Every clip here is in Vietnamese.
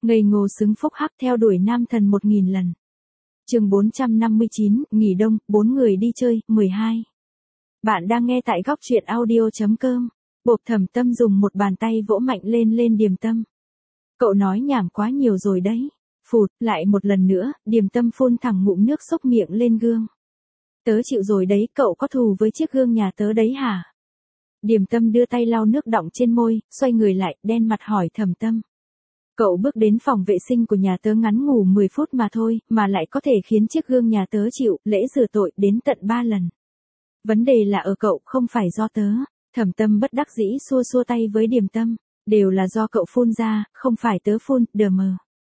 Ngây ngô xứng phúc hắc theo đuổi nam thần 1000 lần. Chương 459, nghỉ đông, 4 người đi chơi, 12. Bạn đang nghe tại góc truyện audio.com. Bộp Thẩm Tâm dùng một bàn tay vỗ mạnh lên Điềm Tâm. Cậu nói nhảm quá nhiều rồi đấy. Phụt, lại một lần nữa, Điềm Tâm phun thẳng ngụm nước xúc miệng lên gương. Tớ chịu rồi đấy, cậu có thù với chiếc gương nhà tớ đấy hả? Điềm Tâm đưa tay lau nước đọng trên môi, xoay người lại, đen mặt hỏi Thẩm Tâm. Cậu bước đến phòng vệ sinh của nhà tớ ngắn ngủ 10 phút mà thôi, mà lại có thể khiến chiếc gương nhà tớ chịu lễ rửa tội đến tận 3 lần. Vấn đề là ở cậu, không phải do tớ. Thẩm Tâm bất đắc dĩ xua xua tay với Điềm Tâm. Đều là do cậu phun ra, không phải tớ phun, đờ mờ.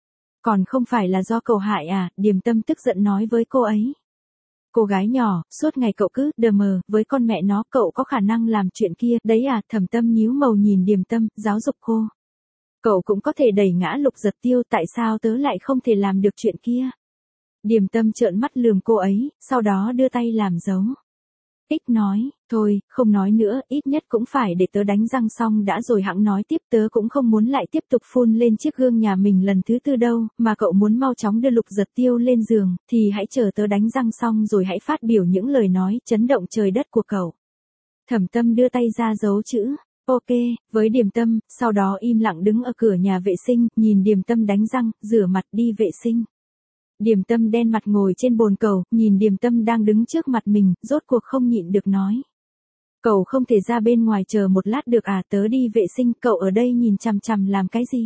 Còn không phải là do cậu hại à, Điềm Tâm tức giận nói với cô ấy. Cô gái nhỏ, suốt ngày cậu cứ đờ mờ, với con mẹ nó cậu có khả năng làm chuyện kia, đấy à, Thẩm Tâm nhíu màu nhìn Điềm Tâm, giáo dục cô. Cậu cũng có thể đẩy ngã Lục Giật Tiêu, tại sao tớ lại không thể làm được chuyện kia? Điềm Tâm trợn mắt lườm cô ấy, sau đó đưa tay làm dấu. Ích nói, thôi, không nói nữa, ít nhất cũng phải để tớ đánh răng xong đã rồi hẵng nói tiếp, tớ cũng không muốn lại tiếp tục phun lên chiếc gương nhà mình lần thứ tư đâu, mà cậu muốn mau chóng đưa Lục Giật Tiêu lên giường, thì hãy chờ tớ đánh răng xong rồi hãy phát biểu những lời nói chấn động trời đất của cậu. Thẩm Tâm đưa tay ra dấu chữ. Ok, với Điềm Tâm, sau đó im lặng đứng ở cửa nhà vệ sinh, nhìn Điềm Tâm đánh răng, rửa mặt đi vệ sinh. Điềm Tâm đen mặt ngồi trên bồn cầu, nhìn Điềm Tâm đang đứng trước mặt mình, rốt cuộc không nhịn được nói. Cậu không thể ra bên ngoài chờ một lát được à, tớ đi vệ sinh, cậu ở đây nhìn chằm chằm làm cái gì?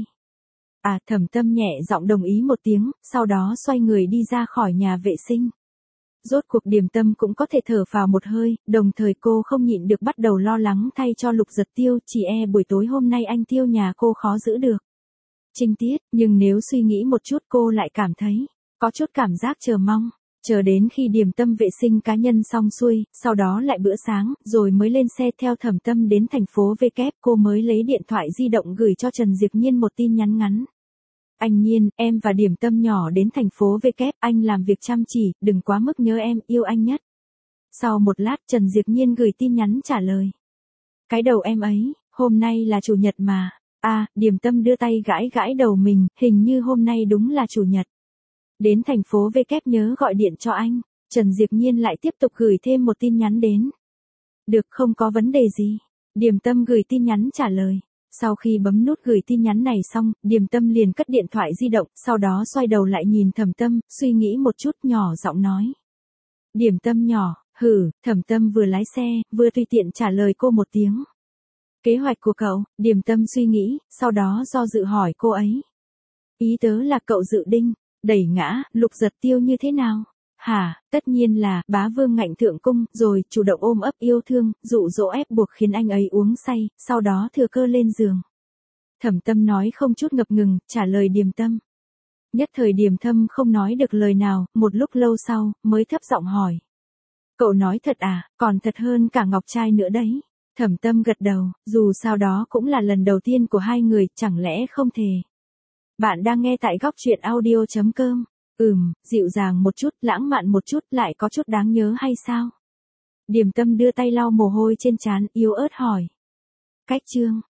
À, Thẩm Tâm nhẹ giọng đồng ý một tiếng, sau đó xoay người đi ra khỏi nhà vệ sinh. Rốt cuộc Điềm Tâm cũng có thể thở phào một hơi, đồng thời cô không nhịn được bắt đầu lo lắng thay cho Lục Giật Tiêu, chỉ buổi tối hôm nay anh Tiêu nhà cô khó giữ được. Trinh tiết, nhưng nếu suy nghĩ một chút cô lại cảm thấy, có chút cảm giác chờ mong, chờ đến khi Điềm Tâm vệ sinh cá nhân xong xuôi, sau đó lại bữa sáng, rồi mới lên xe theo Thẩm Tâm đến thành phố V kép, cô mới lấy điện thoại di động gửi cho Trần Diệp Nhiên một tin nhắn ngắn. Anh Nhiên, em và Điềm Tâm nhỏ đến thành phố V kép, anh làm việc chăm chỉ, đừng quá mức nhớ em, yêu anh nhất. Sau một lát Trần Diệp Nhiên gửi tin nhắn trả lời. Cái đầu em ấy, hôm nay là chủ nhật mà. À, Điềm Tâm đưa tay gãi đầu mình, hình như hôm nay đúng là chủ nhật. Đến thành phố V kép nhớ gọi điện cho anh. Trần Diệp Nhiên lại tiếp tục gửi thêm một tin nhắn đến. Được, không có vấn đề gì. Điềm Tâm gửi tin nhắn trả lời. Sau khi bấm nút gửi tin nhắn này xong, Điềm Tâm liền cất điện thoại di động, sau đó xoay đầu lại nhìn Thẩm Tâm, suy nghĩ một chút nhỏ giọng nói. Điềm Tâm nhỏ, Thẩm Tâm vừa lái xe, vừa tùy tiện trả lời cô một tiếng. Kế hoạch của cậu, Điềm Tâm suy nghĩ, sau đó do dự hỏi cô ấy. Ý tớ là cậu dự định, đẩy ngã, Lục Giật Tiêu như thế nào? Hả, tất nhiên là, bá vương ngạnh thượng cung, rồi chủ động ôm ấp yêu thương, dụ dỗ ép buộc khiến anh ấy uống say, sau đó thừa cơ lên giường. Thẩm Tâm nói không chút ngập ngừng, trả lời Điềm Tâm. Nhất thời Điềm Tâm không nói được lời nào, một lúc lâu sau, mới thấp giọng hỏi. Cậu nói thật à, còn thật hơn cả ngọc trai nữa đấy. Thẩm Tâm gật đầu, dù sao đó cũng là lần đầu tiên của hai người, chẳng lẽ không thể. Bạn đang nghe tại góc truyện audio.com. Dịu dàng một chút, lãng mạn một chút, lại có chút đáng nhớ hay sao? Điềm Tâm đưa tay lau mồ hôi trên trán, yếu ớt hỏi. Cách chương.